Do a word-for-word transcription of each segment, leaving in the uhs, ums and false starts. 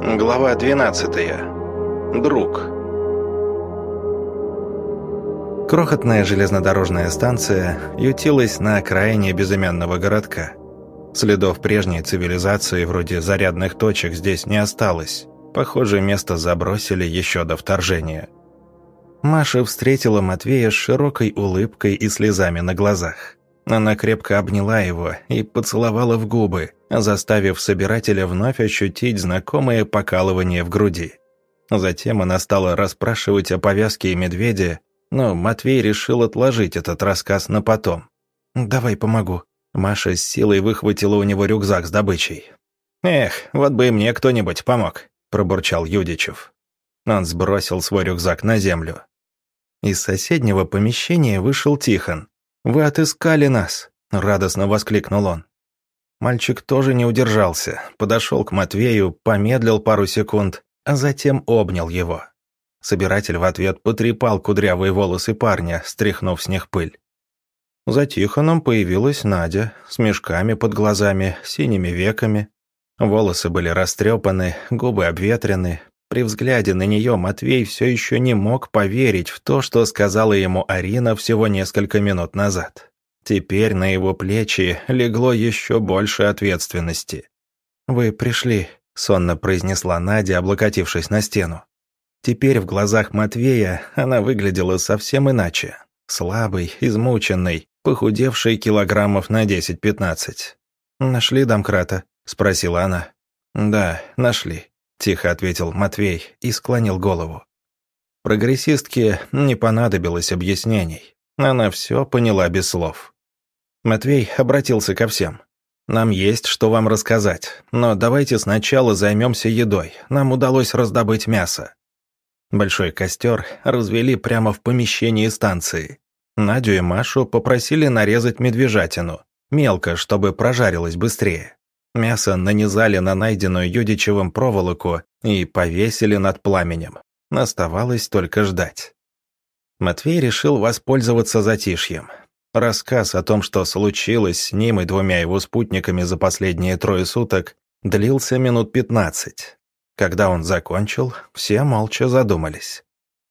Глава двенадцатая. Друг. Крохотная железнодорожная станция ютилась на окраине безымянного городка. Следов прежней цивилизации, вроде зарядных точек, здесь не осталось. Похоже, место забросили еще до вторжения. Маша встретила Матвея с широкой улыбкой и слезами на глазах. Она крепко обняла его и поцеловала в губы, заставив собирателя вновь ощутить знакомое покалывание в груди. Затем она стала расспрашивать о повязке и медведе, но Матвей решил отложить этот рассказ на потом. «Давай помогу». Маша с силой выхватила у него рюкзак с добычей. «Эх, вот бы и мне кто-нибудь помог», – пробурчал Юдичев. Он сбросил свой рюкзак на землю. Из соседнего помещения вышел Тихон. «Вы отыскали нас!» – радостно воскликнул он. Мальчик тоже не удержался, подошел к Матвею, помедлил пару секунд, а затем обнял его. Собиратель в ответ потрепал кудрявые волосы парня, стряхнув с них пыль. За Тихоном появилась Надя, с мешками под глазами, синими веками. Волосы были растрепаны, губы обветрены. При взгляде на нее Матвей все еще не мог поверить в то, что сказала ему Арина всего несколько минут назад. Теперь на его плечи легло еще больше ответственности. «Вы пришли», — сонно произнесла Надя, облокотившись на стену. Теперь в глазах Матвея она выглядела совсем иначе. Слабой, измученной, похудевшей килограммов на десять-пятнадцать. «Нашли домкрата?» — спросила она. «Да, нашли», — тихо ответил Матвей и склонил голову. Прогрессистке не понадобилось объяснений. Она все поняла без слов. Матвей обратился ко всем. «Нам есть что вам рассказать, но давайте сначала займемся едой. Нам удалось раздобыть мясо». Большой костер развели прямо в помещении станции. Надю и Машу попросили нарезать медвежатину, мелко, чтобы прожарилось быстрее. Мясо нанизали на найденную Юдичевым проволоку и повесили над пламенем. Оставалось только ждать. Матвей решил воспользоваться затишьем. Рассказ о том, что случилось с ним и двумя его спутниками за последние трое суток, длился минут пятнадцать. Когда он закончил, все молча задумались.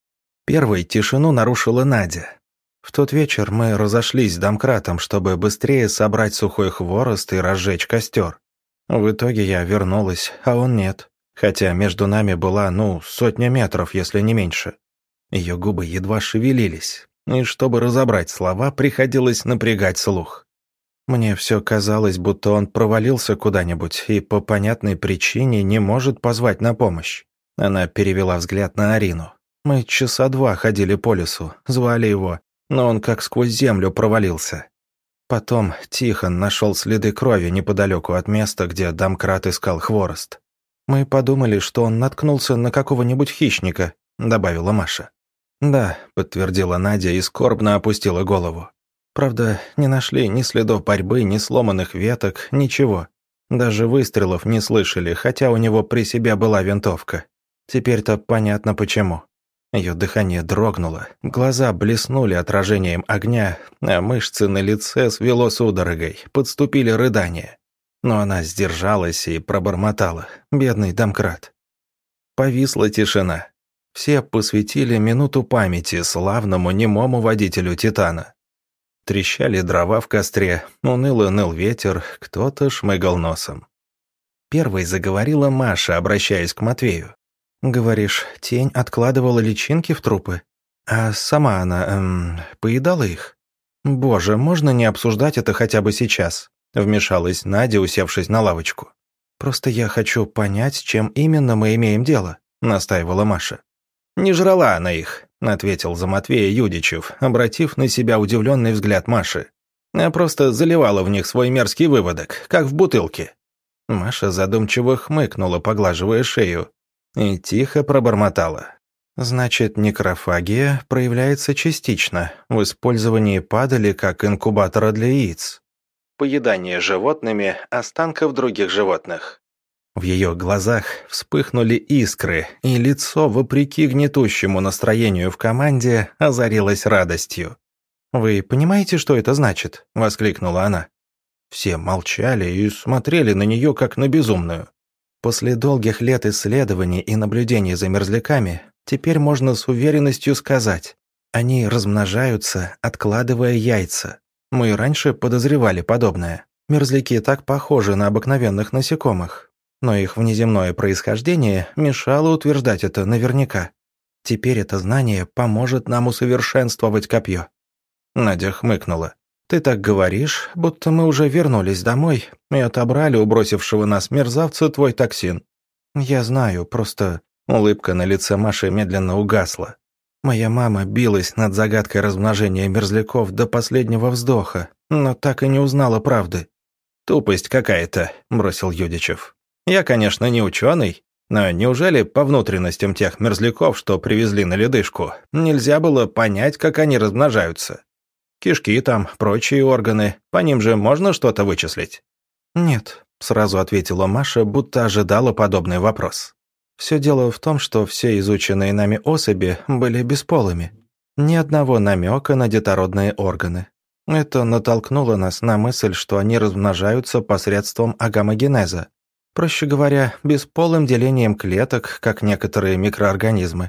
Первой тишину нарушила Надя. «В тот вечер мы разошлись с домкратом, чтобы быстрее собрать сухой хворост и разжечь костер. В итоге я вернулась, а он нет. Хотя между нами была, ну, сотня метров, если не меньше». Ее губы едва шевелились, и чтобы разобрать слова, приходилось напрягать слух. Мне все казалось, будто он провалился куда-нибудь и по понятной причине не может позвать на помощь. Она перевела взгляд на Арину. Мы часа два ходили по лесу, звали его, но он как сквозь землю провалился. Потом Тихон нашел следы крови неподалеку от места, где домкрат искал хворост. Мы подумали, что он наткнулся на какого-нибудь хищника, добавила Маша. «Да», — подтвердила Надя и скорбно опустила голову. «Правда, не нашли ни следов борьбы, ни сломанных веток, ничего. Даже выстрелов не слышали, хотя у него при себе была винтовка. Теперь-то понятно почему». Ее дыхание дрогнуло, глаза блеснули отражением огня, а мышцы на лице свело судорогой, подступили рыдания. Но она сдержалась и пробормотала: «Бедный домкрат». Повисла тишина. Все посвятили минуту памяти славному немому водителю «Титана». Трещали дрова в костре, уныло ныл ветер, кто-то шмыгал носом. Первой заговорила Маша, обращаясь к Матвею. «Говоришь, тень откладывала личинки в трупы? А сама она, эм, поедала их? Боже, можно не обсуждать это хотя бы сейчас?» Вмешалась Надя, усевшись на лавочку. «Просто я хочу понять, с чем именно мы имеем дело», настаивала Маша. «Не жрала она их», — ответил за Матвея Юдичев, обратив на себя удивленный взгляд Маши. «А просто заливала в них свой мерзкий выводок, как в бутылке». Маша задумчиво хмыкнула, поглаживая шею, и тихо пробормотала. «Значит, некрофагия проявляется частично, в использовании падали как инкубатора для яиц. Поедание животными останков других животных». В ее глазах вспыхнули искры, и лицо, вопреки гнетущему настроению в команде, озарилось радостью. «Вы понимаете, что это значит?» — воскликнула она. Все молчали и смотрели на нее, как на безумную. После долгих лет исследований и наблюдений за мерзляками, теперь можно с уверенностью сказать, они размножаются, откладывая яйца. Мы и раньше подозревали подобное. Мерзляки так похожи на обыкновенных насекомых, но их внеземное происхождение мешало утверждать это наверняка. Теперь это знание поможет нам усовершенствовать копье. Надя хмыкнула. «Ты так говоришь, будто мы уже вернулись домой и отобрали у бросившего нас мерзавца твой токсин». «Я знаю, просто...» Улыбка на лице Маши медленно угасла. «Моя мама билась над загадкой размножения мерзляков до последнего вздоха, но так и не узнала правды». «Тупость какая-то», — бросил Юдичев. «Я, конечно, не ученый, но неужели по внутренностям тех мерзляков, что привезли на ледышку, нельзя было понять, как они размножаются? Кишки там, прочие органы, по ним же можно что-то вычислить?» «Нет», — сразу ответила Маша, будто ожидала подобный вопрос. «Все дело в том, что все изученные нами особи были бесполыми. Ни одного намека на детородные органы. Это натолкнуло нас на мысль, что они размножаются посредством агамогенеза. Проще говоря, бесполым делением клеток, как некоторые микроорганизмы.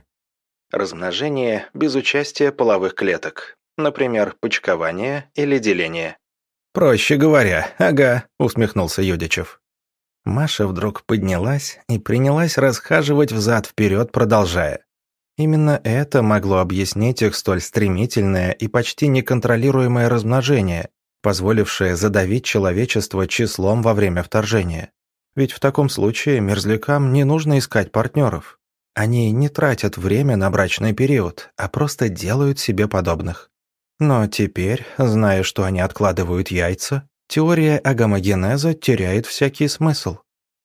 Размножение без участия половых клеток. Например, почкование или деление». «Проще говоря, ага», — усмехнулся Юдичев. Маша вдруг поднялась и принялась расхаживать взад-вперед, продолжая. Именно это могло объяснить их столь стремительное и почти неконтролируемое размножение, позволившее задавить человечество числом во время вторжения. Ведь в таком случае мерзлякам не нужно искать партнеров. Они не тратят время на брачный период, а просто делают себе подобных. Но теперь, зная, что они откладывают яйца, теория агамогенеза теряет всякий смысл.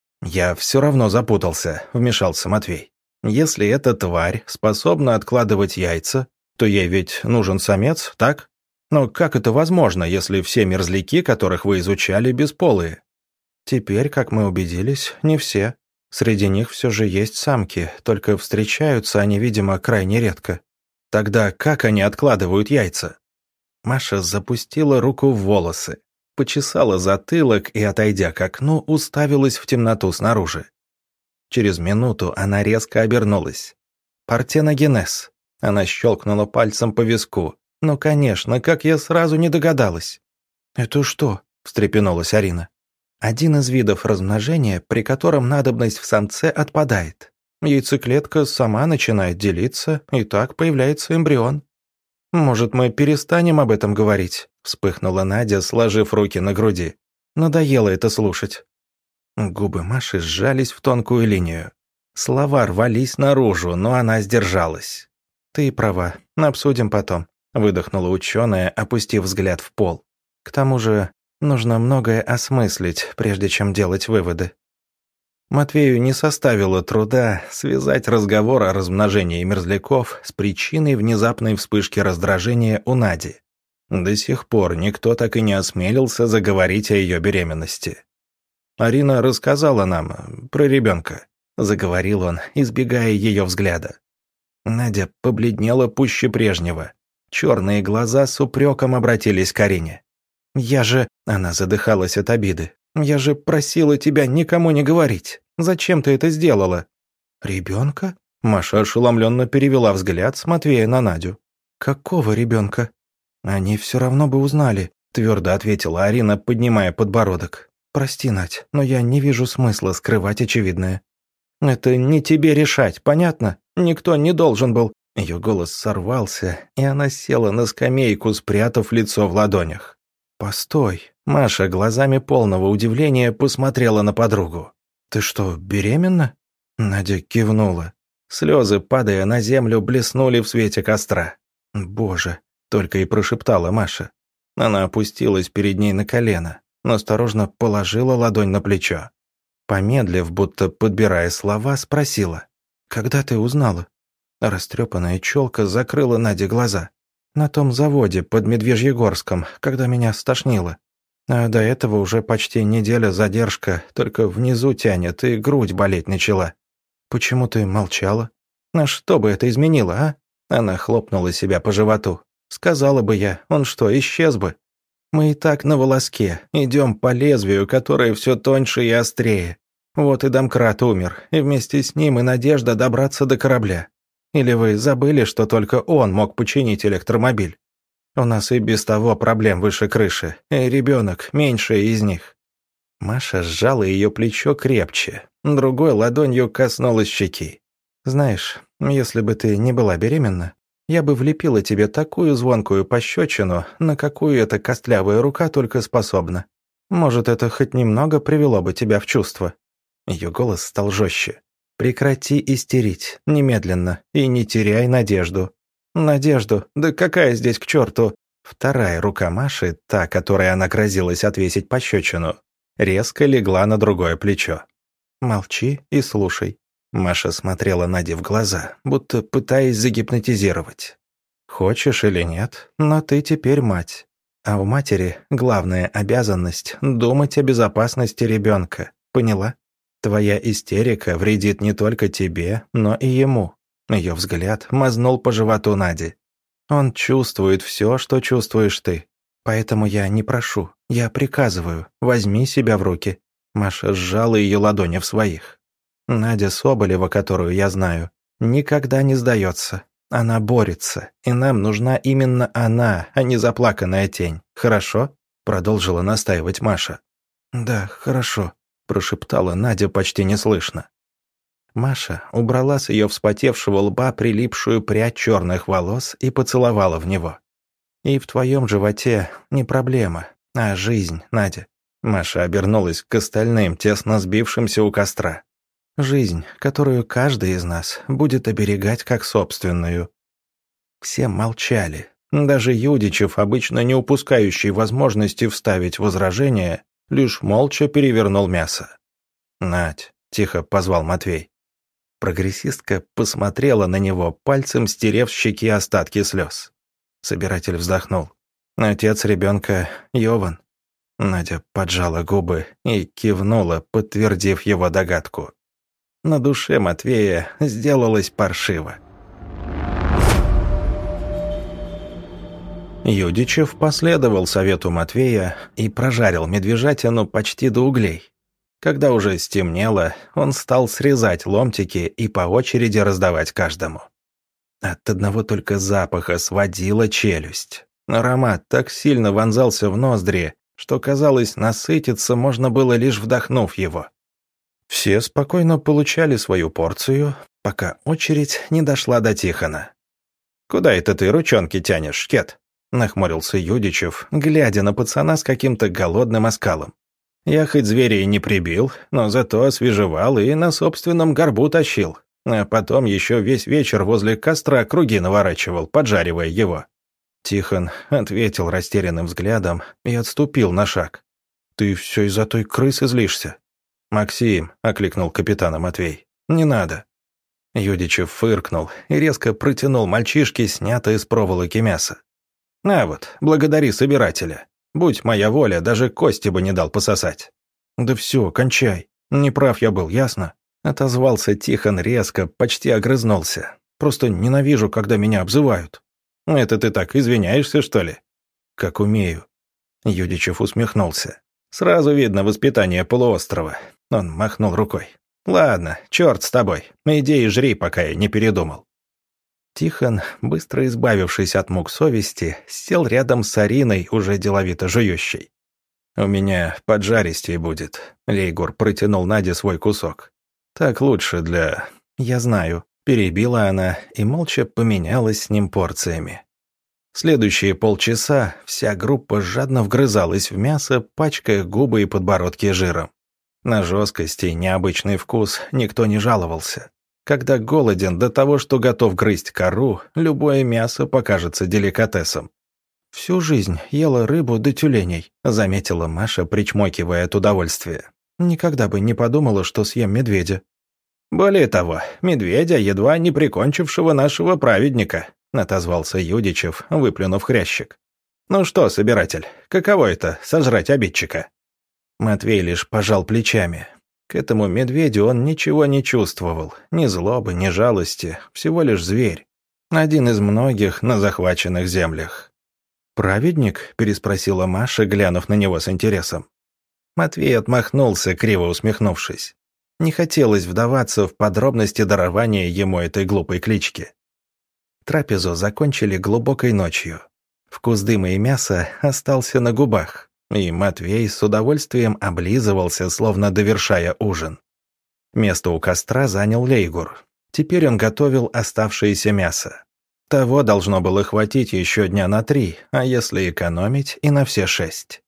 «Я все равно запутался», — вмешался Матвей. «Если эта тварь способна откладывать яйца, то ей ведь нужен самец, так? Но как это возможно, если все мерзляки, которых вы изучали, бесполые?» «Теперь, как мы убедились, не все. Среди них все же есть самки, только встречаются они, видимо, крайне редко. Тогда как они откладывают яйца?» Маша запустила руку в волосы, почесала затылок и, отойдя к окну, уставилась в темноту снаружи. Через минуту она резко обернулась. «Партеногенез». Она щелкнула пальцем по виску. «Ну, конечно, как я сразу не догадалась». «Это что?» – встрепенулась Арина. «Один из видов размножения, при котором надобность в самце отпадает. Яйцеклетка сама начинает делиться, и так появляется эмбрион». «Может, мы перестанем об этом говорить?» – вспыхнула Надя, сложив руки на груди. «Надоело это слушать». Губы Маши сжались в тонкую линию. Слова рвались наружу, но она сдержалась. «Ты права, обсудим потом», – выдохнула ученая, опустив взгляд в пол. «К тому же нужно многое осмыслить, прежде чем делать выводы». Матвею не составило труда связать разговор о размножении мерзляков с причиной внезапной вспышки раздражения у Нади. До сих пор никто так и не осмелился заговорить о ее беременности. «Арина рассказала нам про ребенка», — заговорил он, избегая ее взгляда. Надя побледнела пуще прежнего. Черные глаза с упреком обратились к Арине. «Я же...» — она задыхалась от обиды. «Я же просила тебя никому не говорить. Зачем ты это сделала?» «Ребенка?» Маша ошеломленно перевела взгляд с Матвея на Надю. «Какого ребенка?» «Они все равно бы узнали», — твердо ответила Арина, поднимая подбородок. «Прости, Надь, но я не вижу смысла скрывать очевидное». «Это не тебе решать, понятно? Никто не должен был...» Ее голос сорвался, и она села на скамейку, спрятав лицо в ладонях. «Постой». Маша глазами полного удивления посмотрела на подругу. «Ты что, беременна?» Надя кивнула. Слезы, падая на землю, блеснули в свете костра. «Боже!» — только и прошептала Маша. Она опустилась перед ней на колено, но осторожно положила ладонь на плечо. Помедлив, будто подбирая слова, спросила. «Когда ты узнала?» Растрепанная челка закрыла Наде глаза. «На том заводе под Медвежьегорском, когда меня стошнило. А до этого уже почти неделя задержка, только внизу тянет и грудь болеть начала. Почему ты молчала? А что бы это изменило, а?» Она хлопнула себя по животу. «Сказала бы я, он что, исчез бы? Мы и так на волоске, идем по лезвию, которое все тоньше и острее. Вот и домкрат умер, и вместе с ним и надежда добраться до корабля. Или вы забыли, что только он мог починить электромобиль? У нас и без того проблем выше крыши, и ребенок меньшая из них». Маша сжала ее плечо крепче, другой ладонью коснулась щеки. «Знаешь, если бы ты не была беременна, я бы влепила тебе такую звонкую пощечину, на какую эта костлявая рука только способна. Может, это хоть немного привело бы тебя в чувство». Ее голос стал жестче. «Прекрати истерить, немедленно, и не теряй надежду». «Надежду? Да какая здесь к черту?» Вторая рука Маши, та, которой она грозилась отвесить пощечину, резко легла на другое плечо. «Молчи и слушай». Маша смотрела Наде в глаза, будто пытаясь загипнотизировать. «Хочешь или нет, но ты теперь мать. А у матери главная обязанность — думать о безопасности ребенка. Поняла? Твоя истерика вредит не только тебе, но и ему». Ее взгляд мазнул по животу Нади. «Он чувствует все, что чувствуешь ты. Поэтому я не прошу, я приказываю, возьми себя в руки». Маша сжала ее ладони в своих. «Надя Соболева, которую я знаю, никогда не сдается. Она борется, и нам нужна именно она, а не заплаканная тень. Хорошо?» Продолжила настаивать Маша. «Да, хорошо», прошептала Надя почти неслышно. Маша убрала с ее вспотевшего лба прилипшую прядь черных волос и поцеловала в него. «И в твоем животе не проблема, а жизнь, Надя». Маша обернулась к остальным, тесно сбившимся у костра. «Жизнь, которую каждый из нас будет оберегать как собственную». Все молчали. Даже Юдичев, обычно не упускающий возможности вставить возражение, лишь молча перевернул мясо. «Надь», — тихо позвал Матвей. Прогрессистка посмотрела на него, пальцем стерев с щеки остатки слез. Собиратель вздохнул. «Отец ребенка Йован». Надя поджала губы и кивнула, подтвердив его догадку. На душе Матвея сделалось паршиво. Юдичев последовал совету Матвея и прожарил медвежатину почти до углей. Когда уже стемнело, он стал срезать ломтики и по очереди раздавать каждому. От одного только запаха сводила челюсть. Аромат так сильно вонзался в ноздри, что, казалось, насытиться можно было, лишь вдохнув его. Все спокойно получали свою порцию, пока очередь не дошла до Тихона. «Куда это ты ручонки тянешь, шкет?» — нахмурился Юдичев, глядя на пацана с каким-то голодным оскалом. «Я хоть зверя и не прибил, но зато освежевал и на собственном горбу тащил, а потом еще весь вечер возле костра круги наворачивал, поджаривая его». Тихон ответил растерянным взглядом и отступил на шаг. «Ты все из-за той крысы злишься?» «Максим», — окликнул капитана Матвей, — «не надо». Юдичев фыркнул и резко протянул мальчишке снятое из проволоки мясо. «На вот, благодари собирателя. Будь моя воля, даже кости бы не дал пососать». «Да все, кончай. Неправ я был, ясно?» Отозвался Тихон резко, почти огрызнулся. «Просто ненавижу, когда меня обзывают». «Это ты так извиняешься, что ли?» «Как умею». Юдичев усмехнулся. «Сразу видно воспитание полуострова». Он махнул рукой. «Ладно, черт с тобой. Иди и жри, пока я не передумал». Тихон, быстро избавившись от мук совести, сел рядом с Ариной, уже деловито жующей. «У меня поджаристей будет», — Лейгур протянул Наде свой кусок. «Так лучше для...» «Я знаю», — перебила она и молча поменялась с ним порциями. Следующие полчаса вся группа жадно вгрызалась в мясо, пачкая губы и подбородки жиром. На жесткость и необычный вкус никто не жаловался. Когда голоден до того, что готов грызть кору, любое мясо покажется деликатесом. «Всю жизнь ела рыбу до тюленей», — заметила Маша, причмокивая от удовольствия. «Никогда бы не подумала, что съем медведя». «Более того, медведя, едва не прикончившего нашего праведника», — отозвался Юдичев, выплюнув хрящик. «Ну что, собиратель, каково это — сожрать обидчика?» Матвей лишь пожал плечами. К этому медведю он ничего не чувствовал, ни злобы, ни жалости, всего лишь зверь. Один из многих на захваченных землях. «Праведник?» — переспросила Маша, глянув на него с интересом. Матвей отмахнулся, криво усмехнувшись. Не хотелось вдаваться в подробности дарования ему этой глупой клички. Трапезу закончили глубокой ночью. Вкус дыма и мяса остался на губах, и Матвей с удовольствием облизывался, словно довершая ужин. Место у костра занял Лейгур. Теперь он готовил оставшееся мясо. Того должно было хватить еще дня на три, а если экономить, и на все шесть.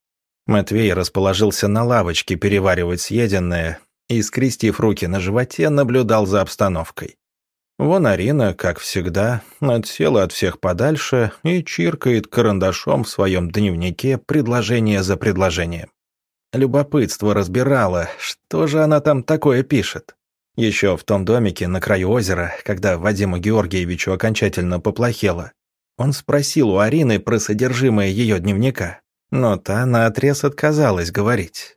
Матвей расположился на лавочке переваривать съеденное и, скрестив руки на животе, наблюдал за обстановкой. Вон Арина, как всегда, отсела от всех подальше и чиркает карандашом в своем дневнике предложение за предложением. Любопытство разбирало, что же она там такое пишет. Еще в том домике на краю озера, когда Вадиму Георгиевичу окончательно поплохело, он спросил у Арины про содержимое ее дневника, но та наотрез отказалась говорить.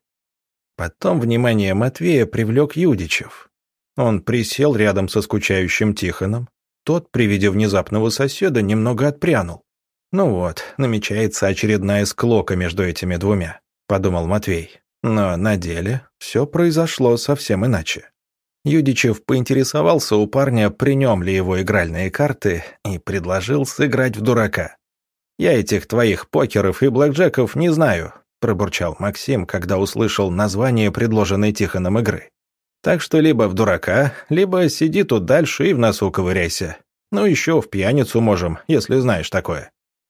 Потом внимание Матвея привлек Юдичев. Он присел рядом со скучающим Тихоном. Тот, при виде внезапного соседа, немного отпрянул. «Ну вот, намечается очередная склока между этими двумя», — подумал Матвей. Но на деле все произошло совсем иначе. Юдичев поинтересовался у парня, при нем ли его игральные карты, и предложил сыграть в дурака. «Я этих твоих покеров и блэкджеков не знаю», — пробурчал Максим, когда услышал название предложенной Тихоном игры. «Так что либо в дурака, либо сиди тут дальше и в носу ковыряйся. Ну еще в пьяницу можем, если знаешь такое».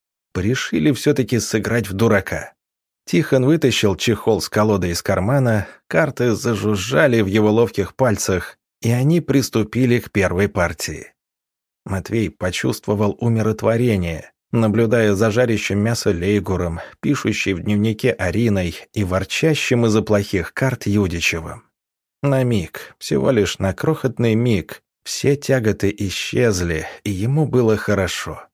Решили все-таки сыграть в дурака. Тихон вытащил чехол с колодой из кармана, карты зажужжали в его ловких пальцах, и они приступили к первой партии. Матвей почувствовал умиротворение, наблюдая за жарящим мясо Лейгуром, пишущей в дневнике Ариной и ворчащим из-за плохих карт Юдичевым. На миг, всего лишь на крохотный миг, все тяготы исчезли, и ему было хорошо.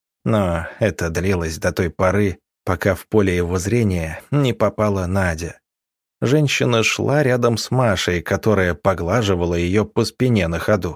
Но это длилось до той поры, пока в поле его зрения не попала Надя. Женщина шла рядом с Машей, которая поглаживала ее по спине на ходу.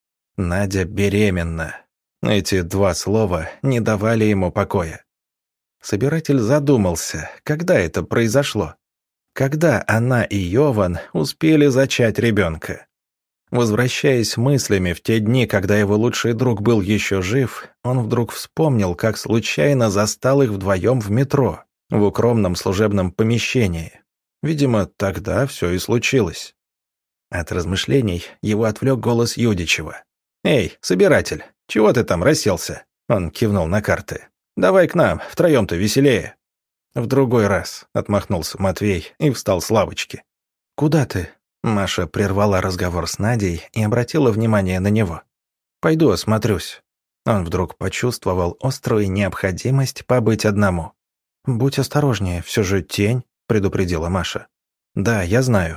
Надя беременна. Эти два слова не давали ему покоя. Собиратель задумался, когда это произошло. Когда она и Йован успели зачать ребенка. Возвращаясь мыслями в те дни, когда его лучший друг был еще жив, он вдруг вспомнил, как случайно застал их вдвоем в метро, в укромном служебном помещении. Видимо, тогда все и случилось. От размышлений его отвлек голос Юдичева. «Эй, собиратель, чего ты там расселся?» Он кивнул на карты. «Давай к нам, втроем-то веселее». «В другой раз», — отмахнулся Матвей и встал с лавочки. «Куда ты?» Маша прервала разговор с Надей и обратила внимание на него. «Пойду осмотрюсь». Он вдруг почувствовал острую необходимость побыть одному. «Будь осторожнее, все же тень», — предупредила Маша. «Да, я знаю».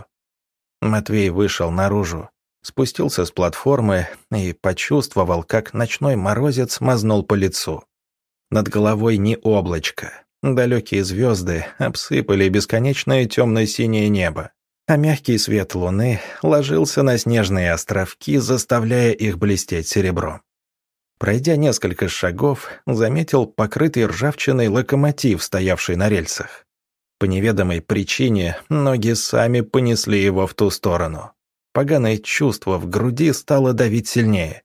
Матвей вышел наружу, спустился с платформы и почувствовал, как ночной морозец мазнул по лицу. Над головой ни облачко. Далекие звезды обсыпали бесконечное темно-синее небо, а мягкий свет луны ложился на снежные островки, заставляя их блестеть серебром. Пройдя несколько шагов, заметил покрытый ржавчиной локомотив, стоявший на рельсах. По неведомой причине ноги сами понесли его в ту сторону. Поганое чувство в груди стало давить сильнее.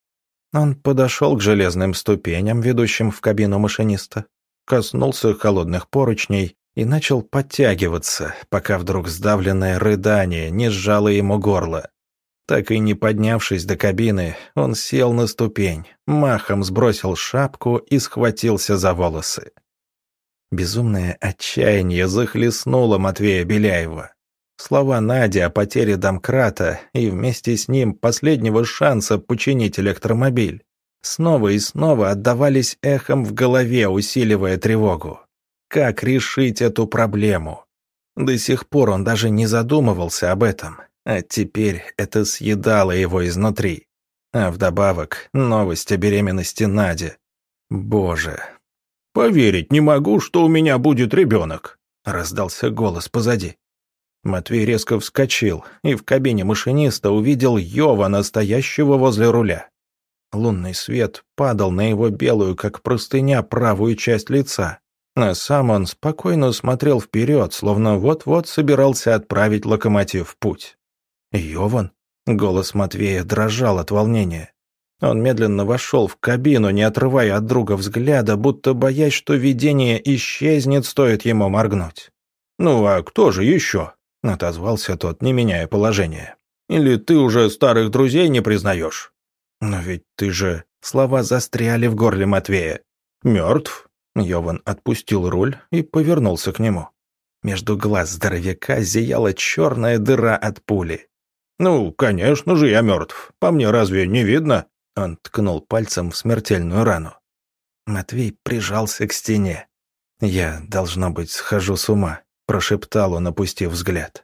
Он подошел к железным ступеням, ведущим в кабину машиниста, коснулся холодных поручней и начал подтягиваться, пока вдруг сдавленное рыдание не сжало ему горло. Так и не поднявшись до кабины, он сел на ступень, махом сбросил шапку и схватился за волосы. Безумное отчаяние захлестнуло Матвея Беляева. Слова Нади о потере домкрата и вместе с ним последнего шанса починить электромобиль снова и снова отдавались эхом в голове, усиливая тревогу. Как решить эту проблему? До сих пор он даже не задумывался об этом, а теперь это съедало его изнутри. А вдобавок новость о беременности Нади. Боже! «Поверить не могу, что у меня будет ребенок», — раздался голос позади. Матвей резко вскочил и в кабине машиниста увидел Йова, настоящего возле руля. Лунный свет падал на его белую, как простыня, правую часть лица, а сам он спокойно смотрел вперед, словно вот-вот собирался отправить локомотив в путь. «Йован?» Голос Матвея дрожал от волнения. Он медленно вошел в кабину, не отрывая от друга взгляда, будто боясь, что видение исчезнет, стоит ему моргнуть. «Ну а кто же еще?» — отозвался тот, не меняя положения. «Или ты уже старых друзей не признаешь?» «Но ведь ты же...» Слова застряли в горле Матвея. «Мертв?» Йован отпустил руль и повернулся к нему. Между глаз здоровяка зияла черная дыра от пули. «Ну, конечно же, я мертв. По мне разве не видно?» Он ткнул пальцем в смертельную рану. Матвей прижался к стене. «Я, должно быть, схожу с ума», — прошептал он, опустив взгляд.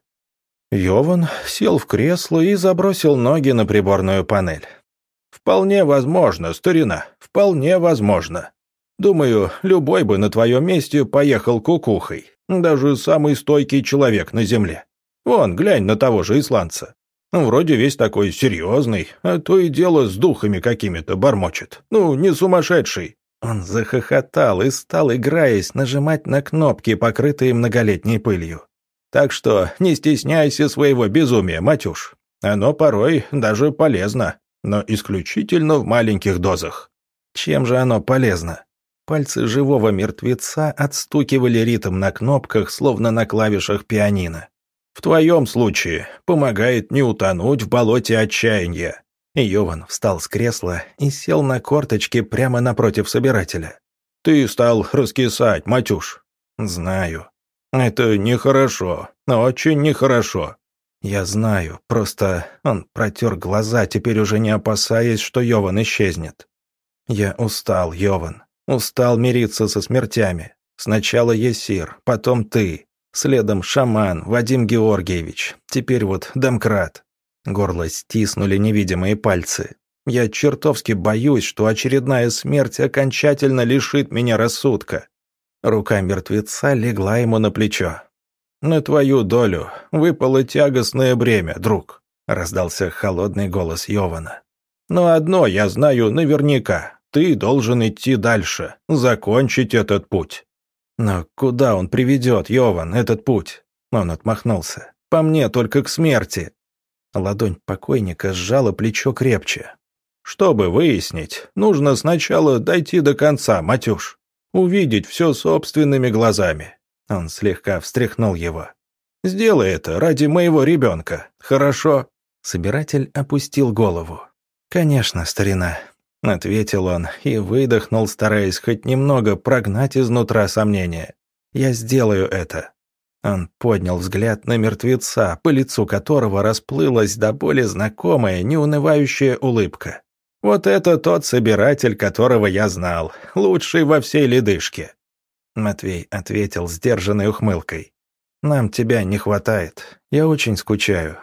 Йован сел в кресло и забросил ноги на приборную панель. «Вполне возможно, старина, вполне возможно. Думаю, любой бы на твоем месте поехал кукухой, даже самый стойкий человек на земле. Вон, глянь на того же исландца. Вроде весь такой серьезный, а то и дело с духами какими-то бормочет. Ну, не сумасшедший». Он захохотал и стал, играясь, нажимать на кнопки, покрытые многолетней пылью. «Так что не стесняйся своего безумия, Матюш. Оно порой даже полезно, но исключительно в маленьких дозах». Чем же оно полезно? Пальцы живого мертвеца отстукивали ритм на кнопках, словно на клавишах пианино. «В твоем случае помогает не утонуть в болоте отчаяния». Йован встал с кресла и сел на корточки прямо напротив собирателя. «Ты стал раскисать, Матюш». «Знаю». «Это нехорошо, очень нехорошо». «Я знаю, просто...» Он протер глаза, теперь уже не опасаясь, что Йован исчезнет. «Я устал, Йован. Устал мириться со смертями. Сначала Есир, потом ты. Следом шаман, Вадим Георгиевич. Теперь вот домкрат». Горло стиснули невидимые пальцы. «Я чертовски боюсь, что очередная смерть окончательно лишит меня рассудка». Рука мертвеца легла ему на плечо. «На твою долю выпало тягостное бремя, друг», — раздался холодный голос Йована. «Но одно я знаю наверняка. Ты должен идти дальше, закончить этот путь». «Но куда он приведет, Йован, этот путь?» Он отмахнулся. «По мне только к смерти». Ладонь покойника сжала плечо крепче. «Чтобы выяснить, нужно сначала дойти до конца, Матюш. Увидеть все собственными глазами». Он слегка встряхнул его. «Сделай это ради моего ребенка, хорошо?» Собиратель опустил голову. «Конечно, старина», — ответил он и выдохнул, стараясь хоть немного прогнать изнутра сомнения. «Я сделаю это». Он поднял взгляд на мертвеца, по лицу которого расплылась до боли знакомая, неунывающая улыбка. «Вот это тот собиратель, которого я знал, лучший во всей ледышке». Матвей ответил сдержанной ухмылкой. «Нам тебя не хватает. Я очень скучаю».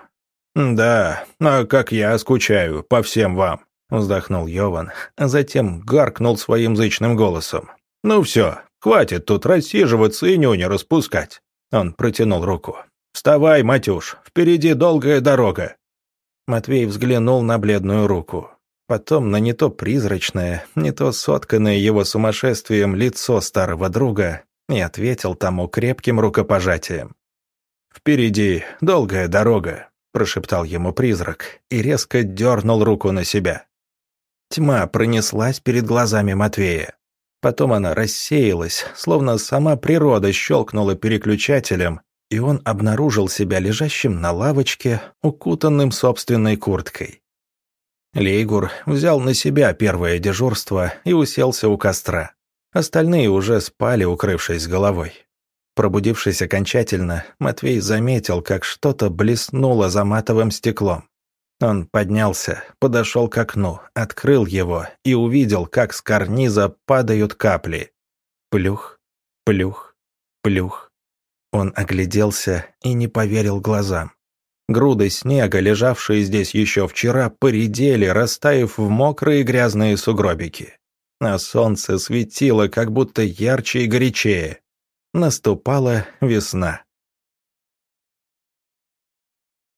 «Да, а как я скучаю по всем вам», — вздохнул Йован, а затем гаркнул своим зычным голосом. «Ну все, хватит тут рассиживаться и нюни распускать». Он протянул руку. «Вставай, Матюш, впереди долгая дорога». Матвей взглянул на бледную руку. Потом на не то призрачное, не то сотканное его сумасшествием лицо старого друга и ответил тому крепким рукопожатием. «Впереди долгая дорога», — прошептал ему призрак и резко дернул руку на себя. Тьма пронеслась перед глазами Матвея. Потом она рассеялась, словно сама природа щелкнула переключателем, и он обнаружил себя лежащим на лавочке, укутанным собственной курткой. Лейгур взял на себя первое дежурство и уселся у костра. Остальные уже спали, укрывшись головой. Пробудившись окончательно, Матвей заметил, как что-то блеснуло за матовым стеклом. Он поднялся, подошел к окну, открыл его и увидел, как с карниза падают капли. Плюх, плюх, плюх. Он огляделся и не поверил глазам. Груды снега, лежавшие здесь еще вчера, поредели, растаяв в мокрые грязные сугробики. А солнце светило, как будто ярче и горячее. Наступала весна.